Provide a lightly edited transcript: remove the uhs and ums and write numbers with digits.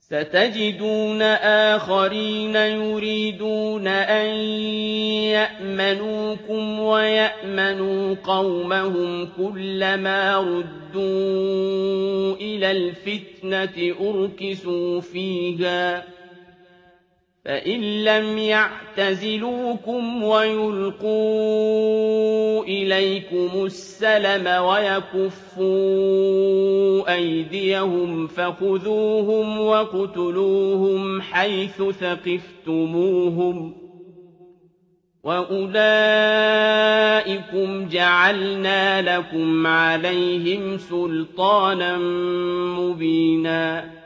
سَتَجِدُونَ آخَرِينَ يُرِيدُونَ أَن يَأْمَنُوكُمْ وَيَأْمَنُوا قَوْمَهُمْ كُلَّمَا رُدُّوا إِلَى الْفِتْنَةِ أُرْكِسُوا فِيهَا فَإِن لَّمْ يَعْتَزِلُوكُمْ وَيُلْقُوا إِلَيْكُمُ السَّلَمَ وَيَكُفُّوا أَيْدِيَهُمْ فَخُذُوهُمْ وَاقْتُلُوهُمْ حَيْثُ ثَقِفْتُمُوهُمْ ۚ وَأُولَٰئِكُمْ جَعَلْنَا لَكُمْ عَلَيْهِمْ سُلْطَانًا مُّبِينًا